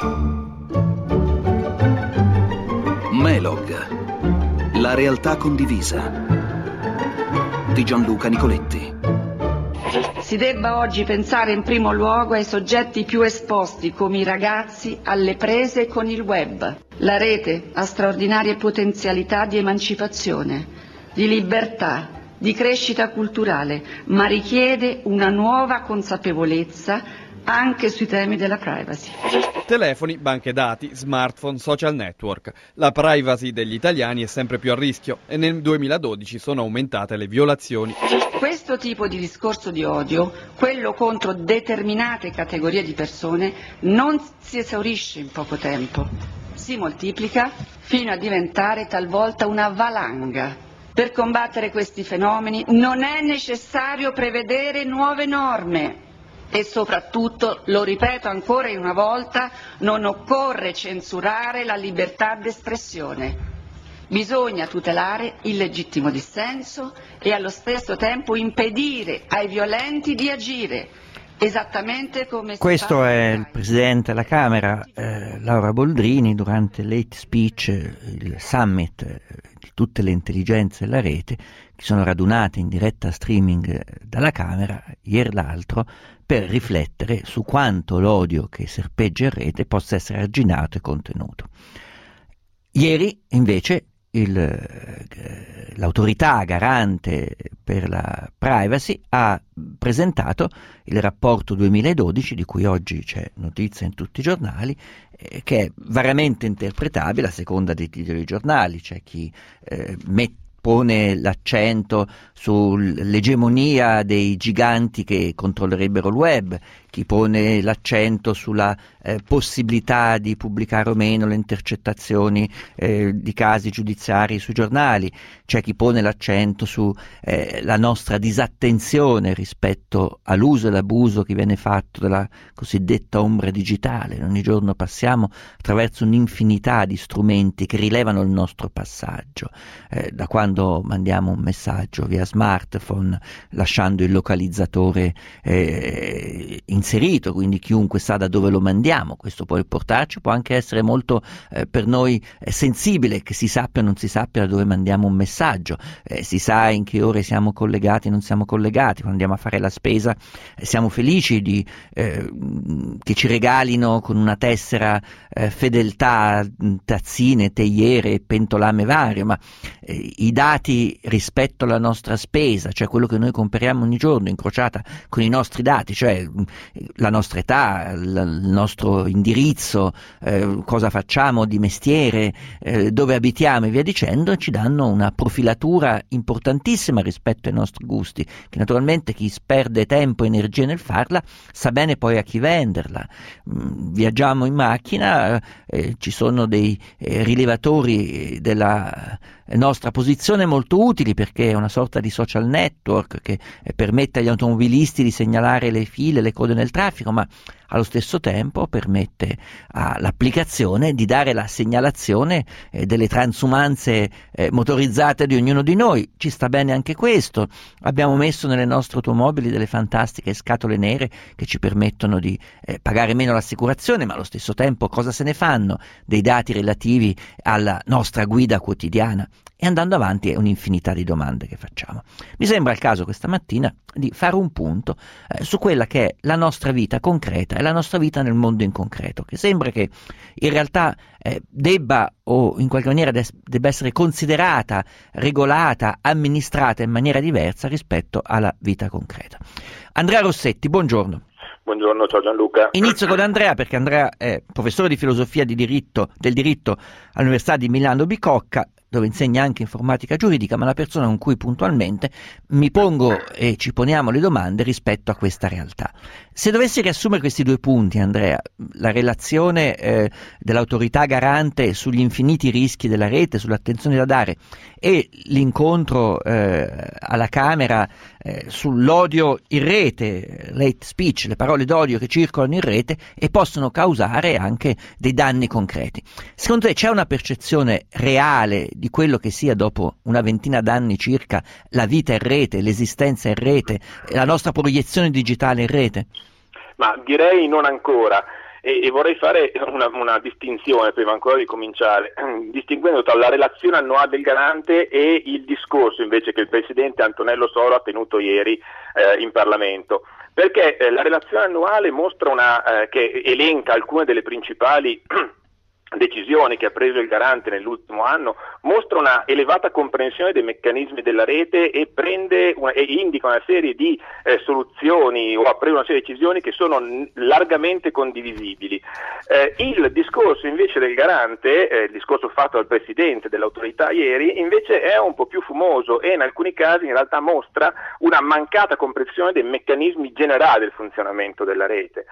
Melog, la realtà condivisa, di Gianluca Nicoletti. Si debba oggi pensare in primo luogo ai soggetti più esposti, come i ragazzi, alle prese con il web. La rete ha straordinarie potenzialità di emancipazione, di libertà, di crescita culturale, ma richiede una nuova consapevolezza anche sui temi della privacy. Telefoni, banche dati, smartphone, social network. La privacy degli italiani è sempre più a rischio e nel 2012 sono aumentate le violazioni. Questo tipo di discorso di odio, quello contro determinate categorie di persone, non si esaurisce in poco tempo. Si moltiplica fino a diventare talvolta una valanga. Per combattere questi fenomeni non è necessario prevedere nuove norme. E soprattutto, lo ripeto ancora una volta, non occorre censurare la libertà d'espressione. Bisogna tutelare il legittimo dissenso e allo stesso tempo impedire ai violenti di agire, esattamente come Questo è il Presidente della Camera, Laura Boldrini, durante l'Hate Speech, il summit di tutte le intelligenze della rete, che sono radunate in diretta streaming dalla Camera, ieri l'altro, per riflettere su quanto l'odio che serpeggia in rete possa essere arginato e contenuto. Ieri, invece, l'autorità garante per la privacy ha presentato il rapporto 2012, di cui oggi c'è notizia in tutti i giornali, che è variamente interpretabile a seconda dei titoli dei giornali. C'è chi pone l'accento sull'egemonia dei giganti che controllerebbero il web, chi pone l'accento sulla possibilità di pubblicare o meno le intercettazioni di casi giudiziari sui giornali, c'è chi pone l'accento su la nostra disattenzione rispetto all'uso e l'abuso che viene fatto della cosiddetta ombra digitale. Ogni giorno passiamo attraverso un'infinità di strumenti che rilevano il nostro passaggio, da quando mandiamo un messaggio via smartphone lasciando il localizzatore inserito, quindi chiunque sa da dove lo mandiamo. Questo può portarci, può anche essere molto per noi sensibile che si sappia o non si sappia da dove mandiamo un messaggio, si sa in che ore siamo collegati o non siamo collegati. Quando andiamo a fare la spesa siamo felici che ci regalino con una tessera fedeltà tazzine, teiere, pentolame varie, ma i dati rispetto alla nostra spesa, cioè quello che noi compriamo ogni giorno incrociata con i nostri dati, cioè la nostra età, il nostro indirizzo, cosa facciamo di mestiere, dove abitiamo e via dicendo, ci danno una profilatura importantissima rispetto ai nostri gusti, che naturalmente chi sperde tempo e energia nel farla sa bene poi a chi venderla. Viaggiamo in macchina, ci sono dei rilevatori della nostra posizione molto utili, perché è una sorta di social network che permette agli automobilisti di segnalare le file, le code nel traffico, ma allo stesso tempo permette all'applicazione di dare la segnalazione delle transumanze motorizzate di ognuno di noi. Ci sta bene anche questo. Abbiamo messo nelle nostre automobili delle fantastiche scatole nere che ci permettono di pagare meno l'assicurazione, ma allo stesso tempo cosa se ne fanno dei dati relativi alla nostra guida quotidiana? E andando avanti è un'infinità di domande che facciamo. Mi sembra il caso questa mattina di fare un punto su quella che è la nostra vita concreta e la nostra vita nel mondo in concreto, che sembra che in realtà debba o in qualche maniera debba essere considerata, regolata, amministrata in maniera diversa rispetto alla vita concreta. Andrea Rossetti, buongiorno. Buongiorno, ciao Gianluca. Inizio con Andrea perché Andrea è professore di filosofia del diritto all'Università di Milano Bicocca, dove insegna anche informatica giuridica, ma una persona con cui puntualmente mi pongo e ci poniamo le domande rispetto a questa realtà. Se dovessi riassumere questi due punti, Andrea, la relazione dell'autorità garante sugli infiniti rischi della rete, sull'attenzione da dare, e l'incontro alla Camera sull'odio in rete, l'hate speech, le parole d'odio che circolano in rete e possono causare anche dei danni concreti. Secondo te c'è una percezione reale di quello che sia, dopo una ventina d'anni circa, la vita in rete, l'esistenza in rete, la nostra proiezione digitale in rete? Ma direi non ancora. e vorrei fare una distinzione prima ancora di cominciare, distinguendo tra la relazione annuale del Garante e il discorso invece che il Presidente Antonello Soro ha tenuto ieri in Parlamento, perché la relazione annuale mostra che elenca alcune delle principali decisioni che ha preso il Garante nell'ultimo anno, mostra una elevata comprensione dei meccanismi della rete e indica una serie di soluzioni o ha preso una serie di decisioni che sono largamente condivisibili. Il discorso invece del Garante, il discorso fatto dal Presidente dell'autorità ieri, invece è un po' più fumoso e in alcuni casi in realtà mostra una mancata comprensione dei meccanismi generali del funzionamento della rete.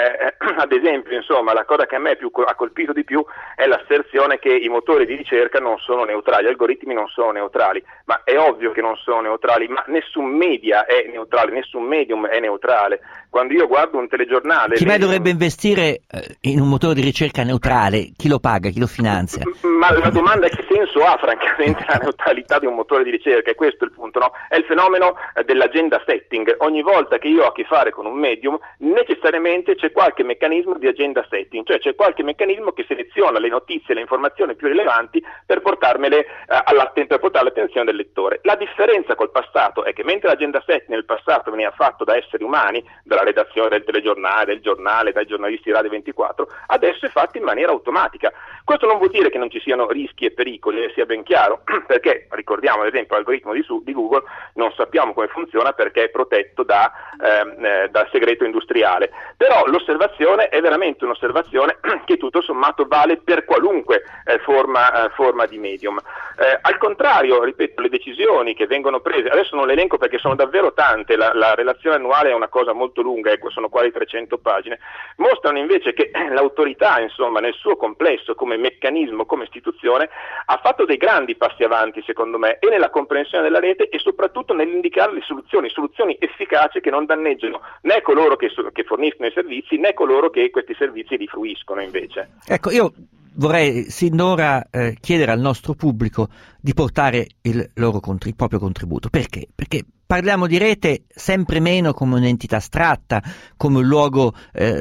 Ad esempio, insomma, la cosa che a me ha colpito di più è l'asserzione che i motori di ricerca non sono neutrali, gli algoritmi non sono neutrali, ma è ovvio che non sono neutrali, ma nessun media è neutrale, nessun medium è neutrale. Quando io guardo un telegiornale... Chi mai dovrebbe investire in un motore di ricerca neutrale? Chi lo paga, chi lo finanzia? Ma la domanda è: che senso ha francamente la neutralità di un motore di ricerca? E questo è il punto, no? È il fenomeno dell'agenda setting. Ogni volta che io ho a che fare con un medium, necessariamente c'è qualche meccanismo di agenda setting, cioè c'è qualche meccanismo che seleziona le notizie, le informazioni più rilevanti per portarmele per portare all'attenzione del lettore. La differenza col passato è che mentre l'agenda setting nel passato veniva fatto da esseri umani, dalla redazione del telegiornale, del giornale, dai giornalisti di Radio 24, adesso è fatto in maniera automatica. Questo non vuol dire che non ci siano rischi e pericoli, sia ben chiaro, perché ricordiamo ad esempio l'algoritmo di Google, non sappiamo come funziona perché è protetto dal segreto industriale, però l'osservazione è veramente un'osservazione che tutto sommato vale per qualunque forma di medium. Al contrario, ripeto, le decisioni che vengono prese, adesso non le elenco perché sono davvero tante, la relazione annuale è una cosa molto lunga, sono quasi 300 pagine, mostrano invece che l'autorità, insomma, nel suo complesso, come meccanismo, come istituzione, ha fatto dei grandi passi avanti, secondo me, e nella comprensione della rete e soprattutto nell'indicare le soluzioni efficaci che non danneggiano né coloro che forniscono i servizi né coloro che questi servizi li fruiscono invece. Ecco, io vorrei sin d'ora chiedere al nostro pubblico di portare il proprio contributo. Perché? Perché parliamo di rete sempre meno come un'entità astratta, come un luogo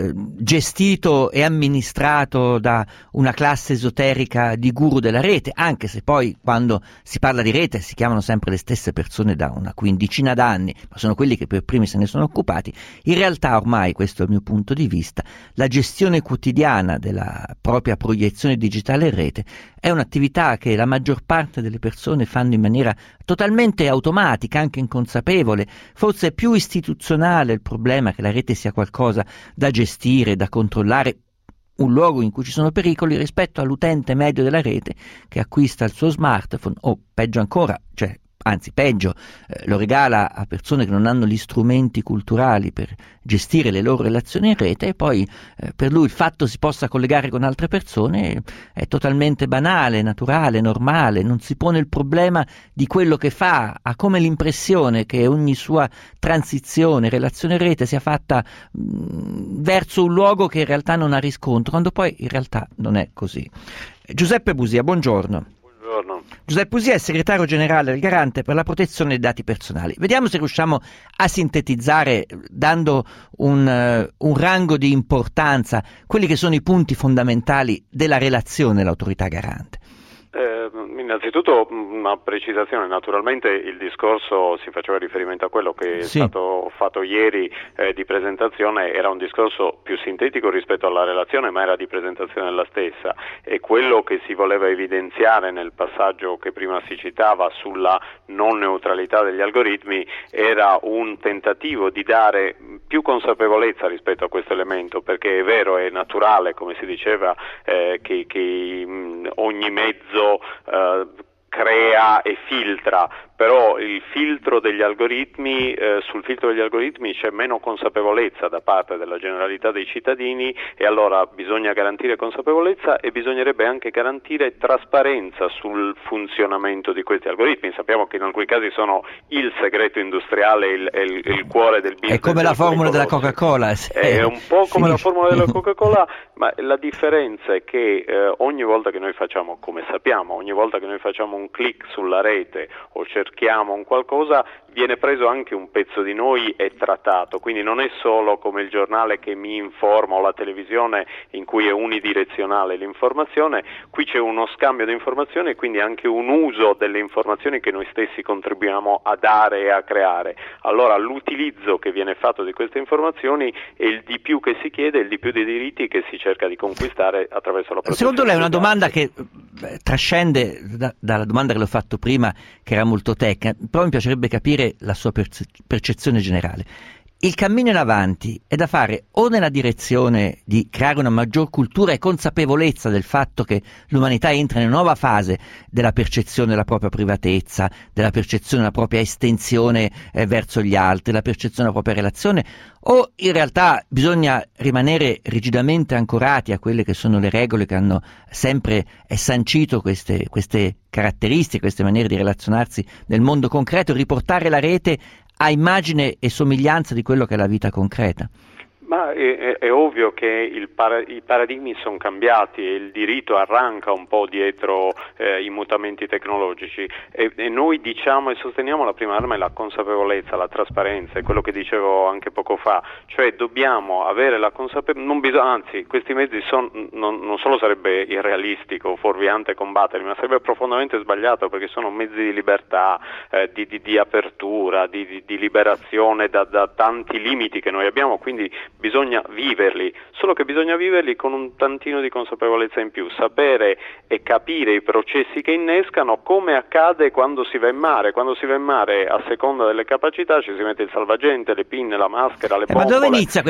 gestito e amministrato da una classe esoterica di guru della rete, anche se poi quando si parla di rete si chiamano sempre le stesse persone da una quindicina d'anni, ma sono quelli che per primi se ne sono occupati. In realtà ormai, questo è il mio punto di vista, la gestione quotidiana della propria proiezione digitale in rete è un'attività che la maggior parte delle persone fanno in maniera totalmente automatica, anche inconsapevole. Forse è più istituzionale il problema che la rete sia qualcosa da gestire, da controllare, un luogo in cui ci sono pericoli, rispetto all'utente medio della rete che acquista il suo smartphone o peggio ancora, anzi peggio, lo regala a persone che non hanno gli strumenti culturali per gestire le loro relazioni in rete, e poi per lui il fatto si possa collegare con altre persone è totalmente banale, naturale, normale, non si pone il problema di quello che fa, ha come l'impressione che ogni sua transizione, relazione in rete sia fatta verso un luogo che in realtà non ha riscontro, quando poi in realtà non è così. Giuseppe Busia, buongiorno. Giuseppe Busia è segretario generale del Garante per la protezione dei dati personali. Vediamo se riusciamo a sintetizzare, dando un rango di importanza, quelli che sono i punti fondamentali della relazione dell'autorità garante. Innanzitutto una precisazione: naturalmente il discorso si faceva riferimento a quello che è stato fatto ieri di presentazione, era un discorso più sintetico rispetto alla relazione, ma era di presentazione della stessa, e quello che si voleva evidenziare nel passaggio che prima si citava sulla non neutralità degli algoritmi era un tentativo di dare più consapevolezza rispetto a questo elemento, perché è vero, è naturale, come si diceva, che ogni mezzo crea e filtra, però il filtro degli algoritmi, sul filtro degli algoritmi c'è meno consapevolezza da parte della generalità dei cittadini, e allora bisogna garantire consapevolezza e bisognerebbe anche garantire trasparenza sul funzionamento di questi algoritmi. Sappiamo che in alcuni casi sono il segreto industriale, il cuore del business. È come la formula della Coca-Cola. È un po' come la formula della Coca-Cola, ma la differenza è che ogni volta che noi facciamo, come sappiamo, ogni volta che noi facciamo un click sulla rete o cerchiamo cerchiamo un qualcosa, viene preso anche un pezzo di noi e trattato, quindi non è solo come il giornale che mi informa o la televisione in cui è unidirezionale l'informazione, qui c'è uno scambio di informazioni e quindi anche un uso delle informazioni che noi stessi contribuiamo a dare e a creare. Allora l'utilizzo che viene fatto di queste informazioni è il di più che si chiede, il di più dei diritti che si cerca di conquistare attraverso la protezione. Secondo lei è una domanda che trascende dalla domanda che l'ho fatto prima, che era molto tecnica, però mi piacerebbe capire la sua percezione generale. Il cammino in avanti è da fare o nella direzione di creare una maggior cultura e consapevolezza del fatto che l'umanità entra in una nuova fase della percezione della propria privatezza, della percezione della propria estensione verso gli altri, della percezione della propria relazione, o in realtà bisogna rimanere rigidamente ancorati a quelle che sono le regole che hanno sempre sancito queste caratteristiche, queste maniere di relazionarsi nel mondo concreto, riportare la rete a immagine e somiglianza di quello che è la vita concreta? Ma è ovvio che i paradigmi sono cambiati e il diritto arranca un po' dietro i mutamenti tecnologici e noi diciamo e sosteniamo la prima arma è la consapevolezza, la trasparenza, è quello che dicevo anche poco fa, cioè dobbiamo avere la consapevolezza, anzi questi mezzi non solo sarebbe irrealistico, fuorviante combatterli, ma sarebbe profondamente sbagliato perché sono mezzi di libertà, di apertura, di liberazione da tanti limiti che noi abbiamo, quindi bisogna viverli, solo che bisogna viverli con un tantino di consapevolezza in più, sapere e capire i processi che innescano, come accade quando si va in mare. Quando si va in mare, a seconda delle capacità, ci si mette il salvagente, le pinne, la maschera, le bombole. Ma dove inizia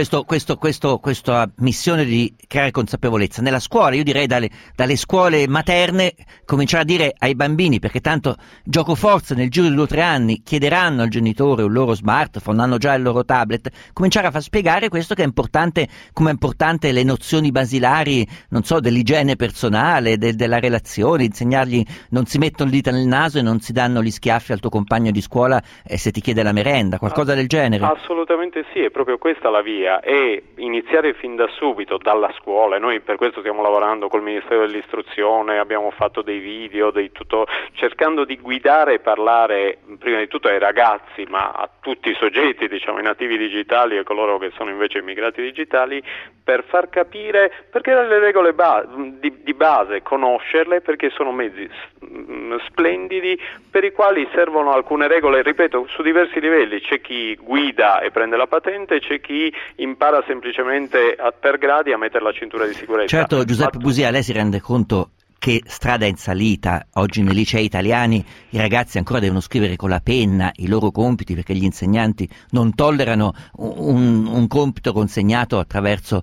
questa missione di creare consapevolezza? Nella scuola, io direi dalle scuole materne, cominciare a dire ai bambini, perché tanto gioco forza nel giro di 2 o 3 anni chiederanno al genitore un loro smartphone, hanno già il loro tablet, cominciare a far spiegare questo che è importante, come è importante le nozioni basilari, non so, dell'igiene personale, della relazione, insegnargli non si mettono le dita nel naso e non si danno gli schiaffi al tuo compagno di scuola se ti chiede la merenda, qualcosa del genere. Assolutamente sì, è proprio questa la via, e iniziare fin da subito, dalla scuola, e noi per questo stiamo lavorando col Ministero dell'Istruzione, abbiamo fatto dei video, cercando di guidare e parlare prima di tutto ai ragazzi, ma a tutti i soggetti, diciamo, i nativi digitali e coloro che sono invece immigrati digitali, per far capire perché le regole di base, conoscerle, perché sono mezzi splendidi per i quali servono alcune regole, ripeto, su diversi livelli. C'è chi guida e prende la patente, c'è chi impara semplicemente per gradi a mettere la cintura di sicurezza. Certo, Giuseppe Busia, lei si rende conto che strada in salita? Oggi nei licei italiani i ragazzi ancora devono scrivere con la penna i loro compiti perché gli insegnanti non tollerano un compito consegnato attraverso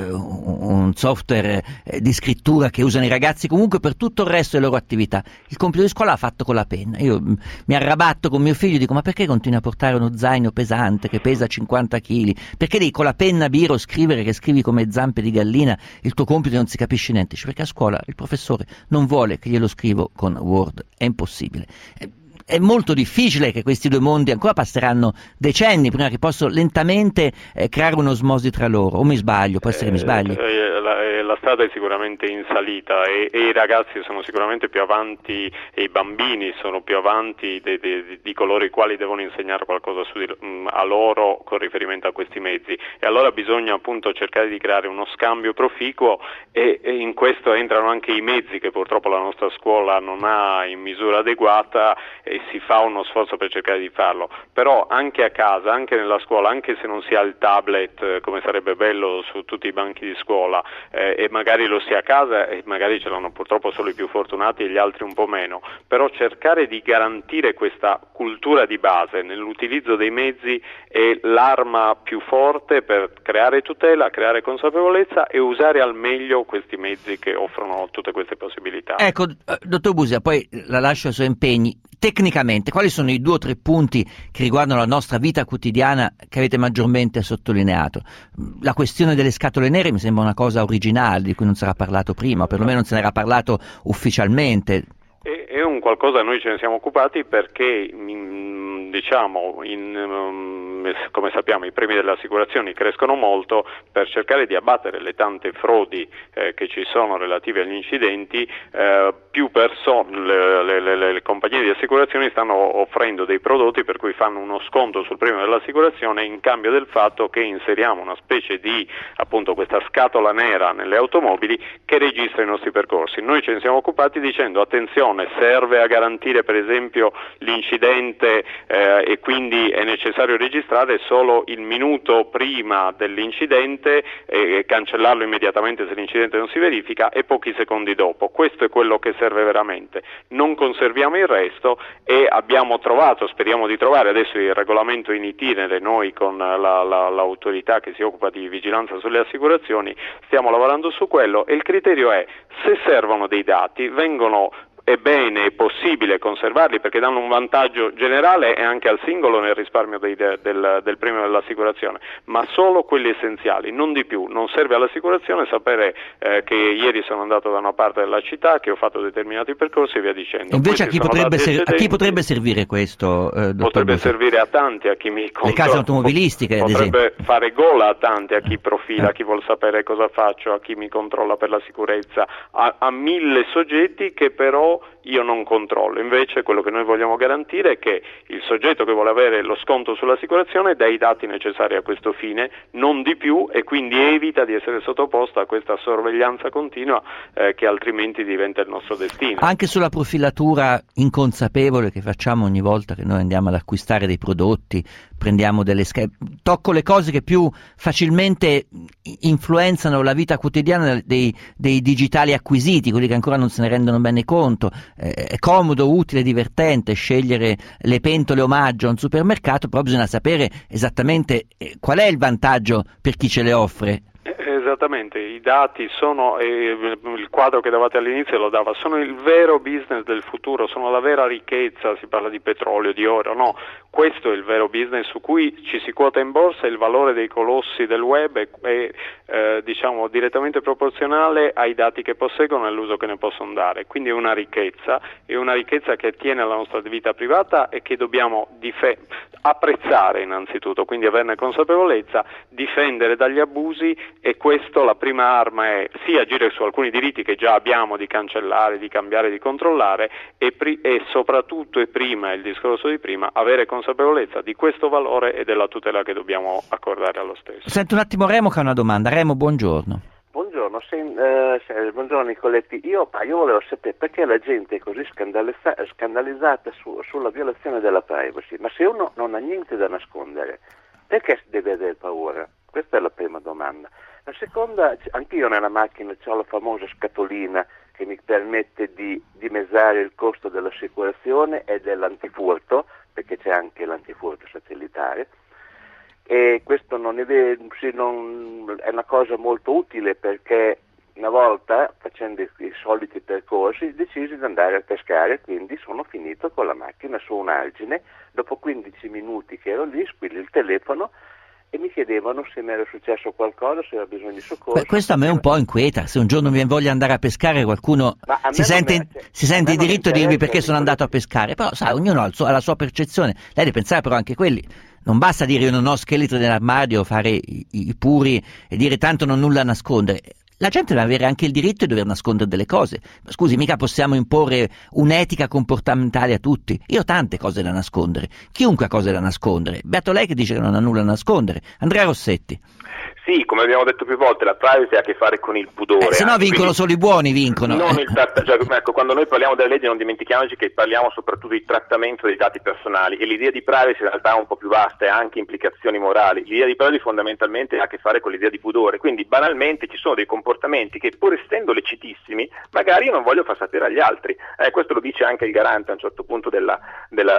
un software di scrittura che usano i ragazzi comunque per tutto il resto delle loro attività. Il compito di scuola l'ha fatto con la penna. Io mi arrabatto con mio figlio e dico: ma perché continui a portare uno zaino pesante che pesa 50 kg? Perché devi con la penna biro scrivere che scrivi come zampe di gallina il tuo compito e non si capisce niente? Perché a scuola il professore non vuole che glielo scrivo con Word, è impossibile. È molto difficile che questi due mondi ancora passeranno decenni prima che possano lentamente creare un'osmosi tra loro, o mi sbaglio? Può essere che mi sbaglio? La strada è sicuramente in salita e i ragazzi sono sicuramente più avanti e i bambini sono più avanti di coloro i quali devono insegnare qualcosa a loro con riferimento a questi mezzi, e allora bisogna appunto cercare di creare uno scambio proficuo e in questo entrano anche i mezzi che purtroppo la nostra scuola non ha in misura adeguata, e si fa uno sforzo per cercare di farlo, però anche a casa, anche nella scuola, anche se non si ha il tablet come sarebbe bello su tutti i banchi di scuola, e magari lo sia a casa e magari ce l'hanno purtroppo solo i più fortunati e gli altri un po' meno, però cercare di garantire questa cultura di base nell'utilizzo dei mezzi è l'arma più forte per creare tutela, creare consapevolezza e usare al meglio questi mezzi che offrono tutte queste possibilità. Ecco, dottor Busia, poi la lascio ai suoi impegni. Tecnicamente, quali sono i 2 o 3 punti che riguardano la nostra vita quotidiana che avete maggiormente sottolineato? La questione delle scatole nere mi sembra una cosa originale di cui non si era parlato prima, o perlomeno non se ne era parlato ufficialmente. È un qualcosa noi ce ne siamo occupati perché come sappiamo i premi delle assicurazioni crescono molto. Per cercare di abbattere le tante frodi che ci sono relative agli incidenti, più persone, le compagnie di assicurazioni stanno offrendo dei prodotti per cui fanno uno sconto sul premio dell'assicurazione in cambio del fatto che inseriamo una specie di, appunto, questa scatola nera nelle automobili che registra i nostri percorsi. Noi ce ne siamo occupati dicendo attenzione, serve a garantire per esempio l'incidente e quindi è necessario registrare solo il minuto prima dell'incidente e cancellarlo immediatamente se l'incidente non si verifica e pochi secondi dopo. Questo è quello che serve veramente. Non conserviamo il resto e abbiamo trovato, speriamo di trovare adesso il regolamento in itinere, noi con l'autorità che si occupa di vigilanza sulle assicurazioni stiamo lavorando su quello e il criterio è: se servono dei dati è bene, è possibile conservarli perché danno un vantaggio generale e anche al singolo nel risparmio del premio dell'assicurazione, ma solo quelli essenziali, non di più. Non serve all'assicurazione sapere che ieri sono andato da una parte della città, che ho fatto determinati percorsi e via dicendo. Invece a chi potrebbe servire questo, dottor Potrebbe Buffa? Servire a tanti, a chi mi controlla. Le case automobilistiche, ad esempio. Potrebbe fare gola a tanti, a chi profila, a chi vuol sapere cosa faccio, a chi mi controlla per la sicurezza, a 1000 soggetti che però io non controllo. Invece quello che noi vogliamo garantire è che il soggetto che vuole avere lo sconto sull'assicurazione dà i dati necessari a questo fine, non di più, e quindi evita di essere sottoposto a questa sorveglianza continua che altrimenti diventa il nostro destino. Anche sulla profilatura inconsapevole che facciamo ogni volta che noi andiamo ad acquistare dei prodotti, prendiamo tocco le cose che più facilmente influenzano la vita quotidiana dei digitali acquisiti, quelli che ancora non se ne rendono bene conto. È comodo, utile, divertente scegliere le pentole omaggio a un supermercato, però bisogna sapere esattamente qual è il vantaggio per chi ce le offre. Esattamente, i dati sono, il quadro che davate all'inizio lo dava, sono il vero business del futuro, sono la vera ricchezza. Si parla di petrolio, di oro, no, questo è il vero business su cui ci si quota in borsa. Il valore dei colossi del web è direttamente proporzionale ai dati che posseggono e all'uso che ne possono dare, quindi è una ricchezza che attiene alla nostra vita privata e che dobbiamo apprezzare innanzitutto, quindi averne consapevolezza, difendere dagli abusi. E questo, la prima arma è sì agire su alcuni diritti che già abbiamo, di cancellare, di cambiare, di controllare, e soprattutto, e prima, il discorso di prima, avere consapevolezza di questo valore e della tutela che dobbiamo accordare allo stesso. Sento un attimo Remo che ha una domanda. Remo, buongiorno. Buongiorno, buongiorno Nicoletti. Io volevo sapere perché la gente è così scandalizzata sulla violazione della privacy, ma se uno non ha niente da nascondere, perché deve avere paura? Questa è la prima domanda. La seconda, anch'io nella macchina ho la famosa scatolina che mi permette di dimezzare il costo dell'assicurazione e dell'antifurto, perché c'è anche l'antifurto satellitare, e questo è una cosa molto utile perché una volta, facendo i soliti percorsi, decisi di andare a pescare, quindi sono finito con la macchina su un argine. Dopo 15 minuti che ero lì, squilli il telefono e mi chiedevano se mi era successo qualcosa, se aveva bisogno di soccorso. Questo a me un po' inquieta. Se un giorno mi voglio andare a pescare, qualcuno si sente in diritto di dirmi perché sono andato a pescare, però sa, ognuno ha la sua percezione. Lei deve pensare però anche quelli. Non basta dire io non ho scheletri nell'armadio, fare i puri e dire tanto non ho nulla a nascondere. La gente deve avere anche il diritto di dover nascondere delle cose. Ma scusi, mica possiamo imporre un'etica comportamentale a tutti. Io ho tante cose da nascondere, chiunque ha cose da nascondere. Beato lei che dice che non ha nulla da nascondere. Andrea Rossetti. Sì, come abbiamo detto più volte, la privacy ha a che fare con il pudore. Se no vincono solo i buoni, vincono. Ecco, quando noi parliamo delle leggi non dimentichiamoci che parliamo soprattutto di trattamento dei dati personali, e l'idea di privacy in realtà è un po' più vasta e ha anche implicazioni morali. L'idea di privacy fondamentalmente ha a che fare con l'idea di pudore, quindi banalmente ci sono dei comportamenti che, pur essendo lecitissimi, magari io non voglio far sapere agli altri. Questo lo dice anche il garante a un certo punto della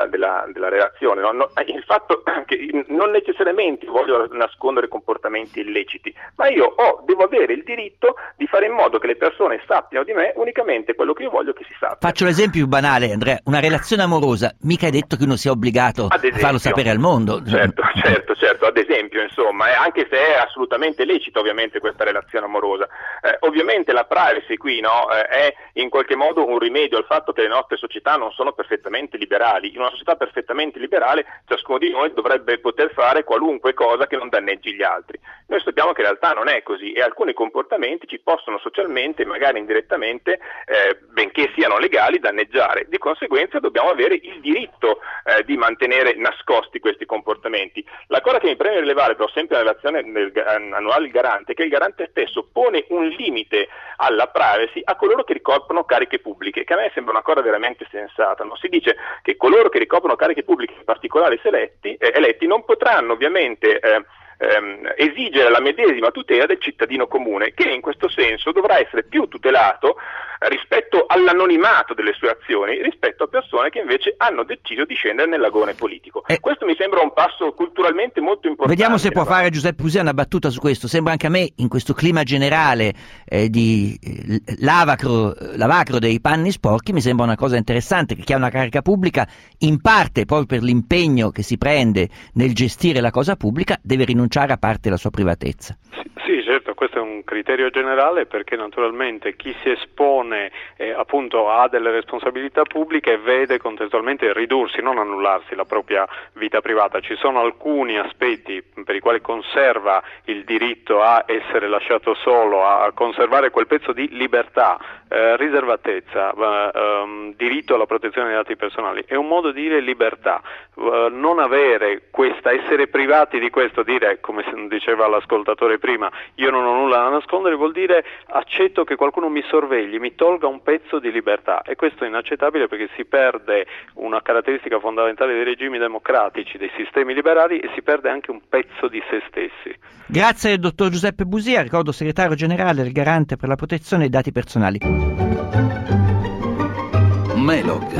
relazione. No? Il fatto che non necessariamente voglio nascondere comportamenti illegali, illeciti, ma io devo avere il diritto di fare in modo che le persone sappiano di me unicamente quello che io voglio che si sappia. Faccio l'esempio più banale, Andrea, una relazione amorosa, mica è detto che uno sia obbligato a farlo sapere al mondo. Certo, ad esempio, insomma, anche se è assolutamente lecita ovviamente questa relazione amorosa. Ovviamente la privacy qui è in qualche modo un rimedio al fatto che le nostre società non sono perfettamente liberali. In una società perfettamente liberale ciascuno di noi dovrebbe poter fare qualunque cosa che non danneggi gli altri. Noi sappiamo che in realtà non è così e alcuni comportamenti ci possono socialmente, magari indirettamente, benché siano legali, danneggiare. Di conseguenza dobbiamo avere il diritto di mantenere nascosti questi comportamenti. La cosa che mi preme rilevare, però, sempre in relazione annuale il garante, è che il garante stesso pone un limite alla privacy a coloro che ricoprono cariche pubbliche, che a me sembra una cosa veramente sensata. Si dice che coloro che ricoprono cariche pubbliche, in particolare se eletti, non potranno ovviamente esigere la medesima tutela del cittadino comune, che in questo senso dovrà essere più tutelato rispetto all'anonimato delle sue azioni, rispetto a persone che invece hanno deciso di scendere nell'agone politico. Questo mi sembra un passo culturalmente molto importante. Vediamo se può fare Giuseppe Busia una battuta su questo. Sembra anche a me, in questo clima generale di lavacro dei panni sporchi, mi sembra una cosa interessante che chi ha una carica pubblica, in parte proprio per l'impegno che si prende nel gestire la cosa pubblica, deve rinunciare a parte della sua privatezza. Sì, certo, questo è un criterio generale, perché naturalmente chi si espone appunto ha delle responsabilità pubbliche e vede contestualmente ridursi, non annullarsi, la propria vita privata. Ci sono alcuni aspetti per i quali conserva il diritto a essere lasciato solo, a conservare quel pezzo di libertà, riservatezza, diritto alla protezione dei dati personali. È un modo di dire libertà. Non avere questa, essere privati di questo, dire, come diceva l'ascoltatore prima, io non ho nulla da nascondere, vuol dire accetto che qualcuno mi sorvegli, mi tolga un pezzo di libertà, e questo è inaccettabile perché si perde una caratteristica fondamentale dei regimi democratici, dei sistemi liberali, e si perde anche un pezzo di se stessi. Grazie dottor Giuseppe Busia, ricordo segretario generale del Garante per la protezione dei dati personali. Melog,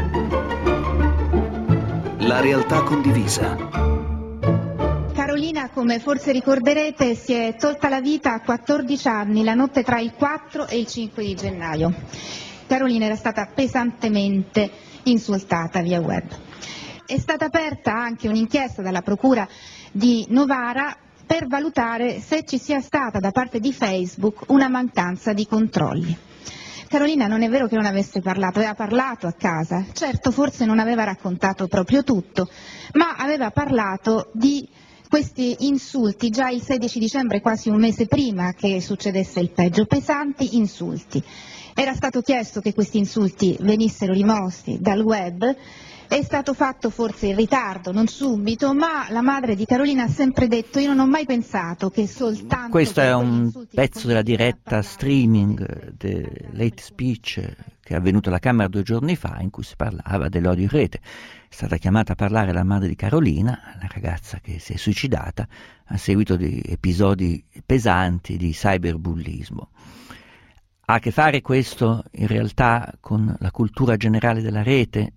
la realtà condivisa. Carolina, come forse ricorderete, si è tolta la vita a 14 anni la notte tra il 4 e il 5 di gennaio. Carolina era stata pesantemente insultata via web. È stata aperta anche un'inchiesta dalla Procura di Novara per valutare se ci sia stata da parte di Facebook una mancanza di controlli. Carolina non è vero che non avesse parlato, aveva parlato a casa, certo forse non aveva raccontato proprio tutto, ma aveva parlato di questi insulti già il 16 dicembre, quasi un mese prima che succedesse il peggio, pesanti insulti. Era stato chiesto che questi insulti venissero rimossi dal web, è stato fatto forse in ritardo, non subito, ma la madre di Carolina ha sempre detto: io non ho mai pensato che soltanto... Questo è un pezzo della diretta streaming dell'hate speech che è avvenuto alla Camera 2 giorni fa, in cui si parlava dell'odio in rete. È stata chiamata a parlare la madre di Carolina, la ragazza che si è suicidata a seguito di episodi pesanti di cyberbullismo. Ha a che fare questo in realtà con la cultura generale della rete?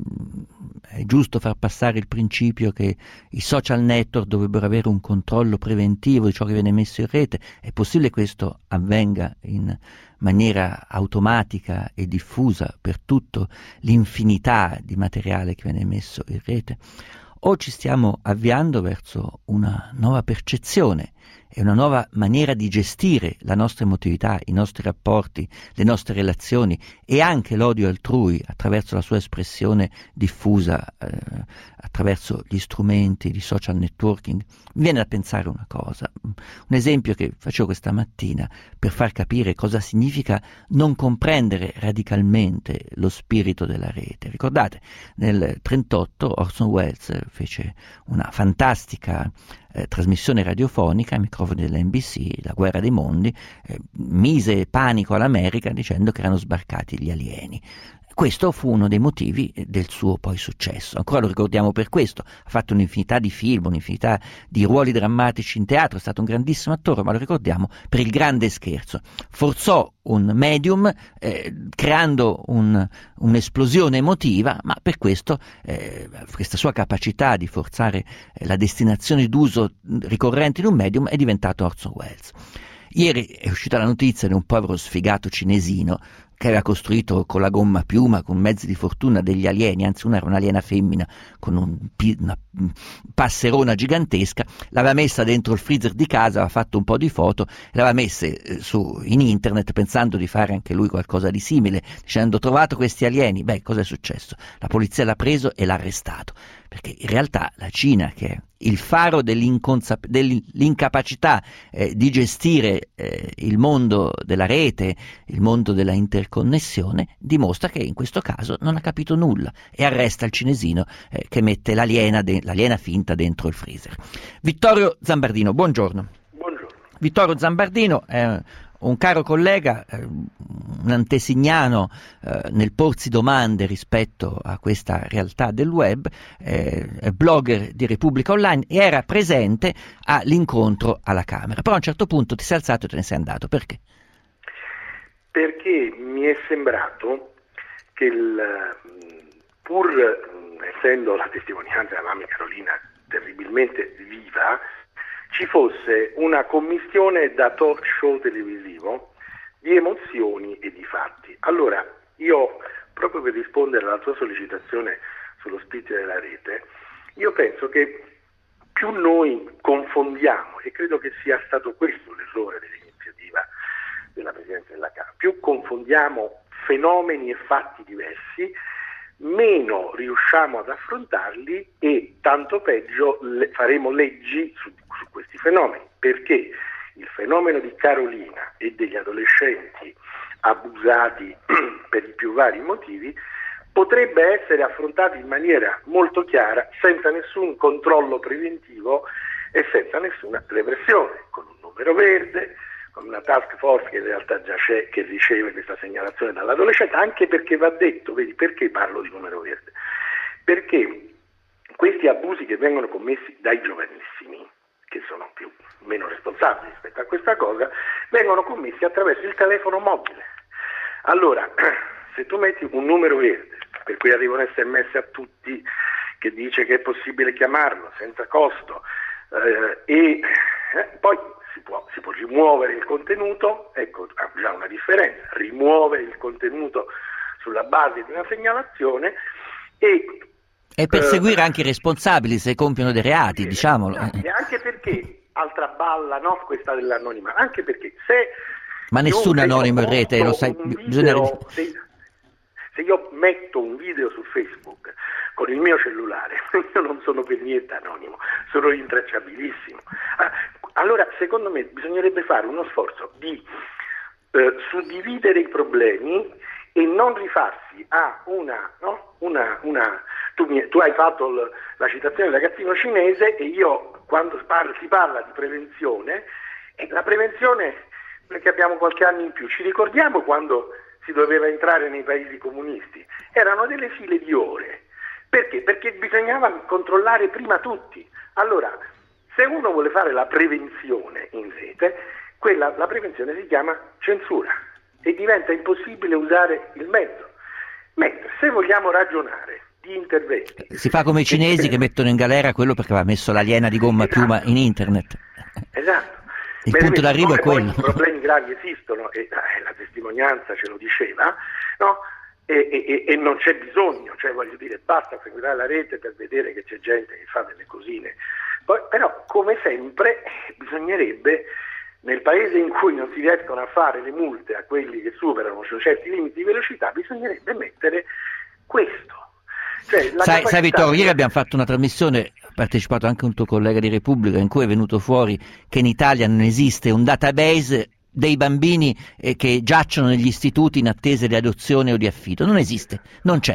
È giusto far passare il principio che i social network dovrebbero avere un controllo preventivo di ciò che viene messo in rete? È possibile che questo avvenga in maniera automatica e diffusa per tutto l'infinità di materiale che viene messo in rete? O ci stiamo avviando verso una nuova percezione e una nuova maniera di gestire la nostra emotività, i nostri rapporti, le nostre relazioni e anche l'odio altrui attraverso la sua espressione diffusa attraverso gli strumenti di social networking? Mi viene da pensare una cosa, un esempio che facevo questa mattina per far capire cosa significa non comprendere radicalmente lo spirito della rete. Ricordate, nel 1938 Orson Welles fece una fantastica trasmissione radiofonica ai microfoni dell'NBC, La guerra dei mondi, mise panico all'America dicendo che erano sbarcati gli alieni. Questo fu uno dei motivi del suo poi successo. Ancora lo ricordiamo per questo. Ha fatto un'infinità di film, un'infinità di ruoli drammatici in teatro, è stato un grandissimo attore, ma lo ricordiamo per il grande scherzo. Forzò un medium creando un'esplosione emotiva, ma per questo questa sua capacità di forzare la destinazione d'uso ricorrente in un medium è diventato Orson Welles. Ieri è uscita la notizia di un povero sfigato cinesino che aveva costruito con la gomma a piuma, con mezzi di fortuna, degli alieni, anzi una era un'aliena femmina con una passerona gigantesca, l'aveva messa dentro il freezer di casa, aveva fatto un po' di foto, l'aveva messe in internet pensando di fare anche lui qualcosa di simile, dicendo: ho trovato questi alieni. Beh, cosa è successo? La polizia l'ha preso e l'ha arrestato, perché in realtà la Cina, che è il faro dell'incapacità di gestire il mondo della rete, il mondo della interconnessione, dimostra che in questo caso non ha capito nulla e arresta il cinesino che mette l'aliena finta dentro il freezer. Vittorio Zambardino, buongiorno. Buongiorno. Vittorio Zambardino è un caro collega, un antesignano nel porsi domande rispetto a questa realtà del web, è blogger di Repubblica Online e era presente all'incontro alla Camera. Però a un certo punto ti sei alzato e te ne sei andato. Perché? Perché mi è sembrato che pur essendo la testimonianza della mamma Carolina terribilmente viva, ci fosse una commistione da talk show televisivo di emozioni e di fatti. Allora, io, proprio per rispondere alla tua sollecitazione sullo spirito della rete, io penso che più noi confondiamo, e credo che sia stato questo l'errore dell'iniziativa della Presidenza della Camera, più confondiamo fenomeni e fatti diversi, meno riusciamo ad affrontarli e tanto peggio faremo leggi su questi fenomeni, perché il fenomeno di Carolina e degli adolescenti abusati per i più vari motivi potrebbe essere affrontato in maniera molto chiara, senza nessun controllo preventivo e senza nessuna repressione, con un numero verde, con una task force che in realtà già c'è, che riceve questa segnalazione dall'adolescente, anche perché va detto, vedi perché parlo di numero verde? Perché questi abusi che vengono commessi dai giovanissimi, che sono meno responsabili rispetto a questa cosa, vengono commessi attraverso il telefono mobile. Allora, se tu metti un numero verde, per cui arriva un SMS a tutti che dice che è possibile chiamarlo senza costo, poi si può rimuovere il contenuto, ecco già una differenza, rimuovere il contenuto sulla base di una segnalazione e perseguire anche i responsabili se compiono dei reati, diciamolo. Anche perché, altra balla, no, questa dell'anonimato, anche perché se... Ma nessun anonimo in rete, lo sai, se io metto un video su Facebook con il mio cellulare, io non sono per niente anonimo, sono intracciabilissimo. Allora, secondo me, bisognerebbe fare uno sforzo di suddividere i problemi e non rifarsi a tu hai fatto la citazione del ragazzino cinese e io, quando si parla di prevenzione, la prevenzione, perché abbiamo qualche anno in più, ci ricordiamo quando si doveva entrare nei paesi comunisti? Erano delle file di ore. Perché? Perché bisognava controllare prima tutti. Allora, se uno vuole fare la prevenzione in rete, la prevenzione si chiama censura e diventa impossibile usare il mezzo. Mentre se vogliamo ragionare di interventi... Si fa come i cinesi che mettono in galera quello perché aveva messo l'aliena di gomma a piuma in internet. Esatto. Il punto d'arrivo è quello. I problemi gravi esistono e la testimonianza ce lo diceva, no? E non c'è bisogno, cioè voglio dire, basta frequentare la rete per vedere che c'è gente che fa delle cosine. Poi, però, come sempre, bisognerebbe, nel paese in cui non si riescono a fare le multe a quelli che superano certi limiti di velocità, bisognerebbe mettere questo. Cioè, sai Vittorio, ieri abbiamo fatto una trasmissione, ha partecipato anche un tuo collega di Repubblica, in cui è venuto fuori che in Italia non esiste un database dei bambini che giacciono negli istituti in attesa di adozione o di affido. Non esiste, non c'è.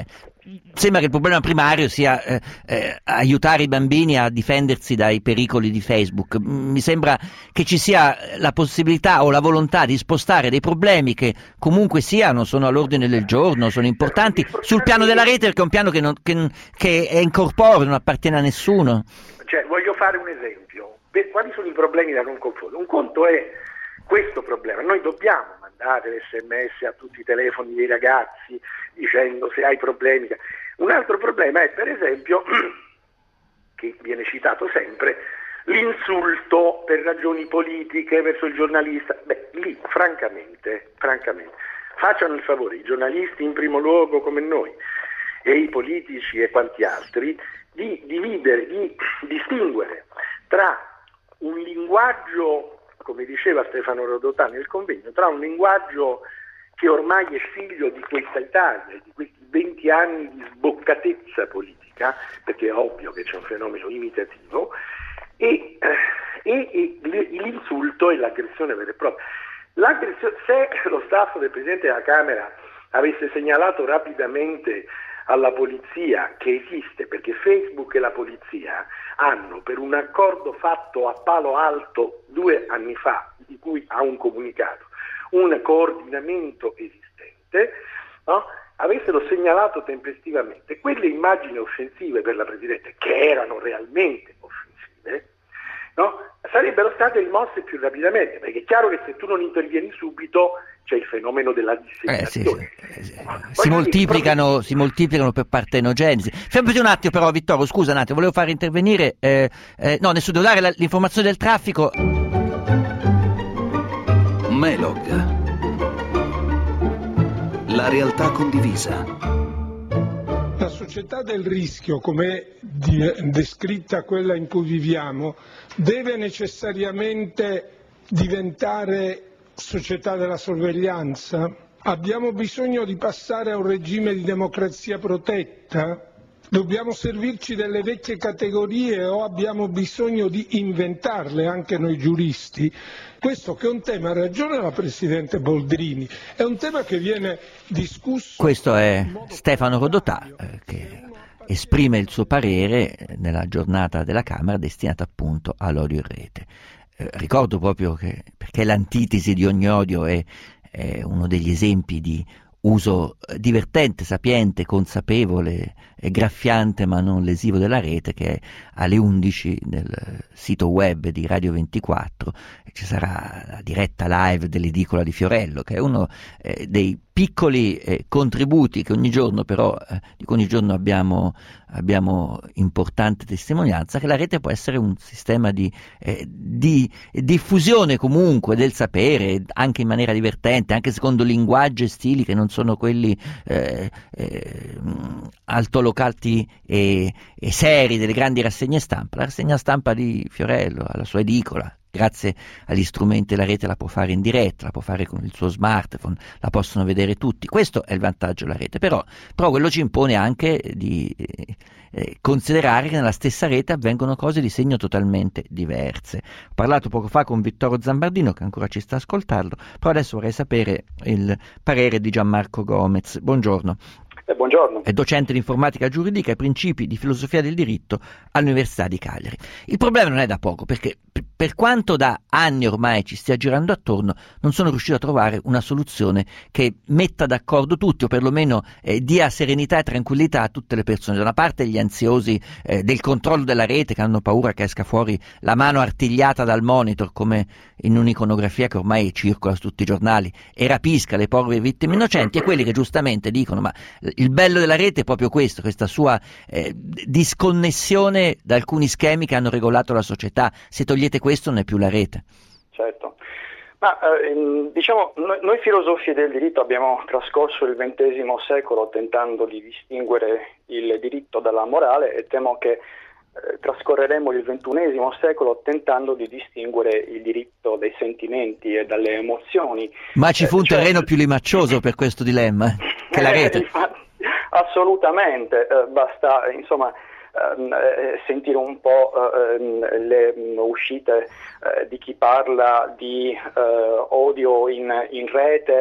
sembra che il problema primario sia aiutare i bambini a difendersi dai pericoli di Facebook. Mi sembra che ci sia la possibilità o la volontà di spostare dei problemi che comunque siano, sono all'ordine del giorno, sono importanti, sul piano della rete, perché è un piano che è incorporeo, non appartiene a nessuno. Cioè, voglio fare un esempio. Quali sono i problemi da non confondere? Un conto è questo problema. Noi dobbiamo mandare l'SMS a tutti i telefoni dei ragazzi dicendo se hai problemi. Un altro problema è, per esempio, che viene citato sempre, l'insulto per ragioni politiche verso il giornalista. Beh, lì, francamente, facciano il favore, i giornalisti in primo luogo come noi, e i politici e quanti altri, di dividere, di distinguere tra un linguaggio, come diceva Stefano Rodotà nel convegno, tra un linguaggio che ormai è figlio di questa Italia, di questi 20 anni di sboccatezza politica, perché è ovvio che c'è un fenomeno imitativo, e l'insulto e l'aggressione vera e propria. Se lo staff del Presidente della Camera avesse segnalato rapidamente alla polizia che esiste, perché Facebook e la polizia hanno, per un accordo fatto a Palo Alto 2 anni fa, di cui ha un comunicato, un coordinamento esistente, no? Avessero segnalato tempestivamente quelle immagini offensive per la Presidente, che erano realmente offensive, no? Sarebbero state rimosse più rapidamente, perché è chiaro che se tu non intervieni subito c'è il fenomeno della disseminazione. Si moltiplicano per partenogenesi. Fermati un attimo però, Vittorio, scusa un attimo, volevo far intervenire, no, nessuno, devo dare l'informazione del traffico. Melog. La realtà condivisa. La società del rischio, come è descritta quella in cui viviamo, deve necessariamente diventare società della sorveglianza? Abbiamo bisogno di passare a un regime di democrazia protetta? Dobbiamo servirci delle vecchie categorie o abbiamo bisogno di inventarle anche noi giuristi? Questo, che è un tema, ha ragione la Presidente Boldrini, è un tema che viene discusso. Questo è Stefano Rodotà, che esprime il suo parere nella giornata della Camera destinata appunto all'odio in rete. Ricordo proprio che, perché l'antitesi di ogni odio è uno degli esempi di uso divertente, sapiente, consapevole e graffiante ma non lesivo della rete, che è alle 11 nel sito web di Radio 24 ci sarà la diretta live dell'edicola di Fiorello, che è uno dei piccoli contributi che ogni giorno però di cui ogni giorno abbiamo importante testimonianza che la rete può essere un sistema di diffusione comunque del sapere, anche in maniera divertente, anche secondo linguaggi e stili che non sono quelli altolocati e seri delle grandi rassegne stampa. La rassegna stampa di Fiorello alla sua edicola, grazie agli strumenti della rete, la può fare in diretta, la può fare con il suo smartphone, la possono vedere tutti. Questo è il vantaggio della rete, però quello ci impone anche di considerare che nella stessa rete avvengono cose di segno totalmente diverse. Ho parlato poco fa con Vittorio Zambardino, che ancora ci sta ascoltando, però adesso vorrei sapere il parere di Gianmarco Gomez. Buongiorno. Buongiorno. È docente di informatica giuridica e principi di filosofia del diritto all'Università di Cagliari. Il problema non è da poco, perché per quanto da anni ormai ci stia girando attorno, non sono riuscito a trovare una soluzione che metta d'accordo tutti, o perlomeno dia serenità e tranquillità a tutte le persone. Da una parte gli ansiosi del controllo della rete, che hanno paura che esca fuori la mano artigliata dal monitor, come in un'iconografia che ormai circola su tutti i giornali, e rapisca le povere vittime innocenti, e quelli che giustamente dicono: ma il bello della rete è proprio questo, questa sua disconnessione da alcuni schemi che hanno regolato la società. Se togliete questo non è più la rete. Certo, ma diciamo noi filosofi del diritto abbiamo trascorso il XX secolo tentando di distinguere il diritto dalla morale, e temo che trascorreremo il XXI secolo tentando di distinguere il diritto dai sentimenti e dalle emozioni. Ma ci fu un terreno più limaccioso per questo dilemma che la rete. Assolutamente, basta insomma sentire un po' le uscite di chi parla di odio in rete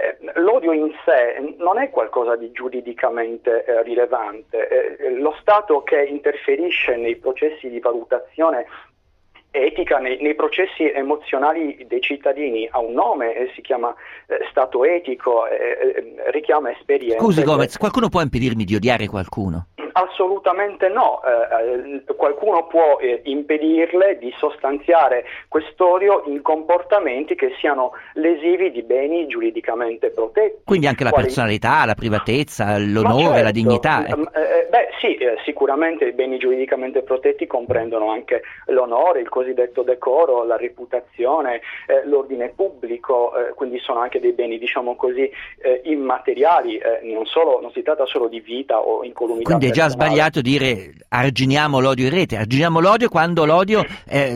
l'odio in sé non è qualcosa di giuridicamente rilevante. Lo Stato che interferisce nei processi di valutazione etica, nei processi emozionali dei cittadini, ha un nome, si chiama Stato etico, richiama esperienze. Scusi Gomez, qualcuno può impedirmi di odiare qualcuno? Assolutamente no, qualcuno può impedirle di sostanziare quest'odio in comportamenti che siano lesivi di beni giuridicamente protetti. Quindi anche la personalità, la privatezza, l'onore, certo, la dignità. Sì, sicuramente i beni giuridicamente protetti comprendono anche l'onore, il cosiddetto decoro, la reputazione, l'ordine pubblico, quindi sono anche dei beni, diciamo così, immateriali, non si tratta solo di vita o incolumità. Quindi è già sbagliato dire arginiamo l'odio in rete, arginiamo l'odio quando l'odio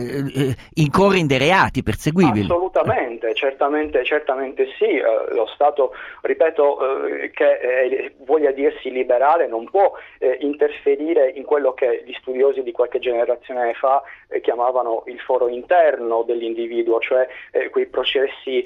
incorre in dei reati perseguibili. Assolutamente, certamente sì, lo Stato, ripeto, che voglia dirsi liberale non può interferire in quello che gli studiosi di qualche generazione fa chiamavano il foro interno dell'individuo, cioè quei processi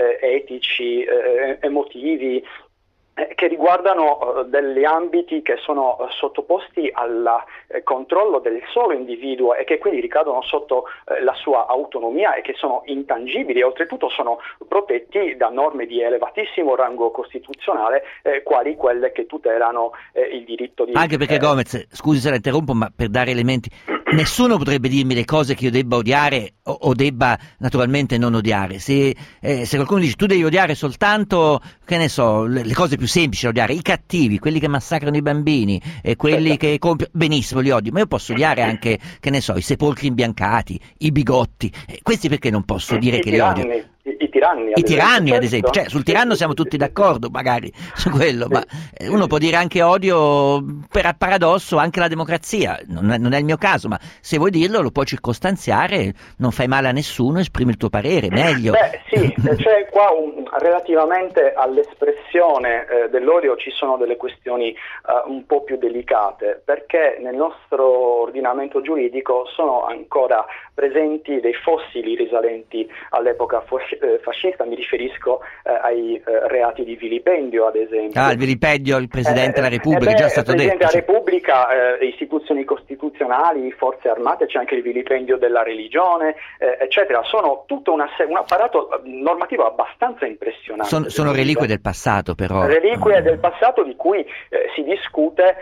etici, emotivi, che riguardano degli ambiti che sono sottoposti al controllo del solo individuo e che quindi ricadono sotto la sua autonomia e che sono intangibili e oltretutto sono protetti da norme di elevatissimo rango costituzionale, quali quelle che tutelano il diritto di... Anche perché Gomez, scusi se la interrompo, ma per dare elementi, nessuno potrebbe dirmi le cose che io debba odiare o debba naturalmente non odiare. Se qualcuno dice tu devi odiare soltanto, che ne so, le cose più semplici da odiare, i cattivi, quelli che massacrano i bambini e quelli che compiono, benissimo, li odio, ma io posso odiare anche, che ne so, i sepolcri imbiancati, i bigotti, questi perché non posso dire che li odio? I tiranni, ad esempio, cioè sul tiranno siamo tutti d'accordo magari su quello, ma uno può dire anche odio per paradosso anche la democrazia, non è il mio caso, ma se vuoi dirlo lo puoi circostanziare, non fai male a nessuno, esprimi il tuo parere, meglio. Sì, c'è qua relativamente all'espressione dell'odio ci sono delle questioni un po' più delicate, perché nel nostro ordinamento giuridico sono ancora presenti dei fossili risalenti all'epoca fascista, mi riferisco ai reati di vilipendio, ad esempio. Il vilipendio, il Presidente della Repubblica, è già stato detto. Il Presidente della Repubblica, istituzioni costituzionali, forze armate, c'è anche il vilipendio della religione, eccetera. Sono tutto un apparato normativo abbastanza impressionante. Sono reliquie del passato, però. Reliquie del passato di cui si discute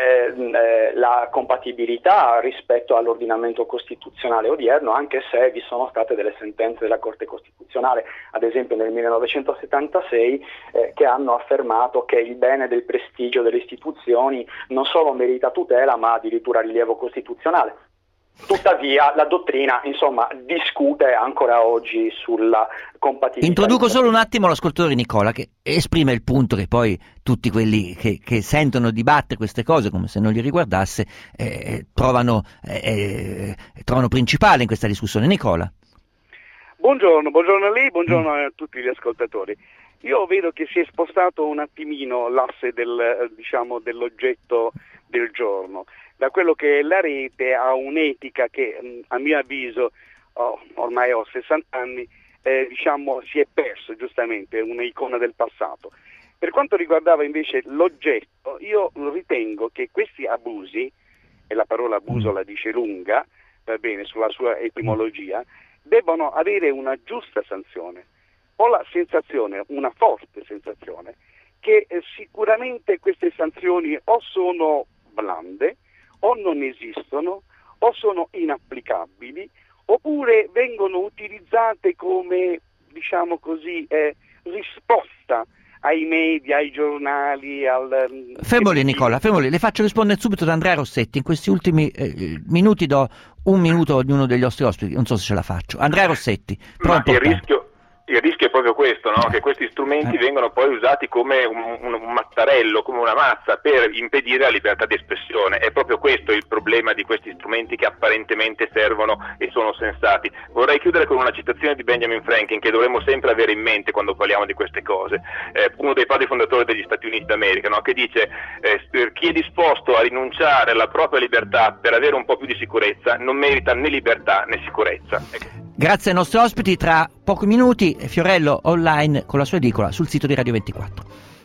la compatibilità rispetto all'ordinamento costituzionale odierno, anche se vi sono state delle sentenze della Corte Costituzionale, ad esempio nel 1976, che hanno affermato che il bene del prestigio delle istituzioni non solo merita tutela, ma addirittura rilievo costituzionale. Tuttavia la dottrina, insomma, discute ancora oggi sulla compatibilità. Introduco solo un attimo l'ascoltatore Nicola, che esprime il punto che poi tutti quelli che sentono dibattere queste cose come se non li riguardasse trovano principale in questa discussione. Nicola. Buongiorno a lei, buongiorno a tutti gli ascoltatori. Io vedo che si è spostato un attimino l'asse dell'oggetto del giorno. Da quello che è la rete a un'etica che a mio avviso, ormai ho 60 anni, si è perso, giustamente, un'icona del passato. Per quanto riguardava invece l'oggetto, io ritengo che questi abusi, e la parola abuso la dice lunga, va bene, sulla sua etimologia, debbano avere una giusta sanzione. Ho la sensazione, una forte sensazione, che sicuramente queste sanzioni o sono blande, o non esistono, o sono inapplicabili, oppure vengono utilizzate come, risposta ai media, ai giornali, Fermoli Nicola, le faccio rispondere subito ad Andrea Rossetti. In questi ultimi minuti do un minuto a ognuno degli nostri ospiti, non so se ce la faccio. Andrea Rossetti, Il rischio è proprio questo, no? Che questi strumenti vengono poi usati come un mattarello, come una mazza per impedire la libertà di espressione. È proprio questo il problema di questi strumenti che apparentemente servono e sono sensati. Vorrei chiudere con una citazione di Benjamin Franklin che dovremmo sempre avere in mente quando parliamo di queste cose. Uno dei padri fondatori degli Stati Uniti d'America, no? Che dice chi è disposto a rinunciare alla propria libertà per avere un po' più di sicurezza non merita né libertà né sicurezza. Grazie ai nostri ospiti, tra pochi minuti Fiorello online con la sua edicola sul sito di Radio 24.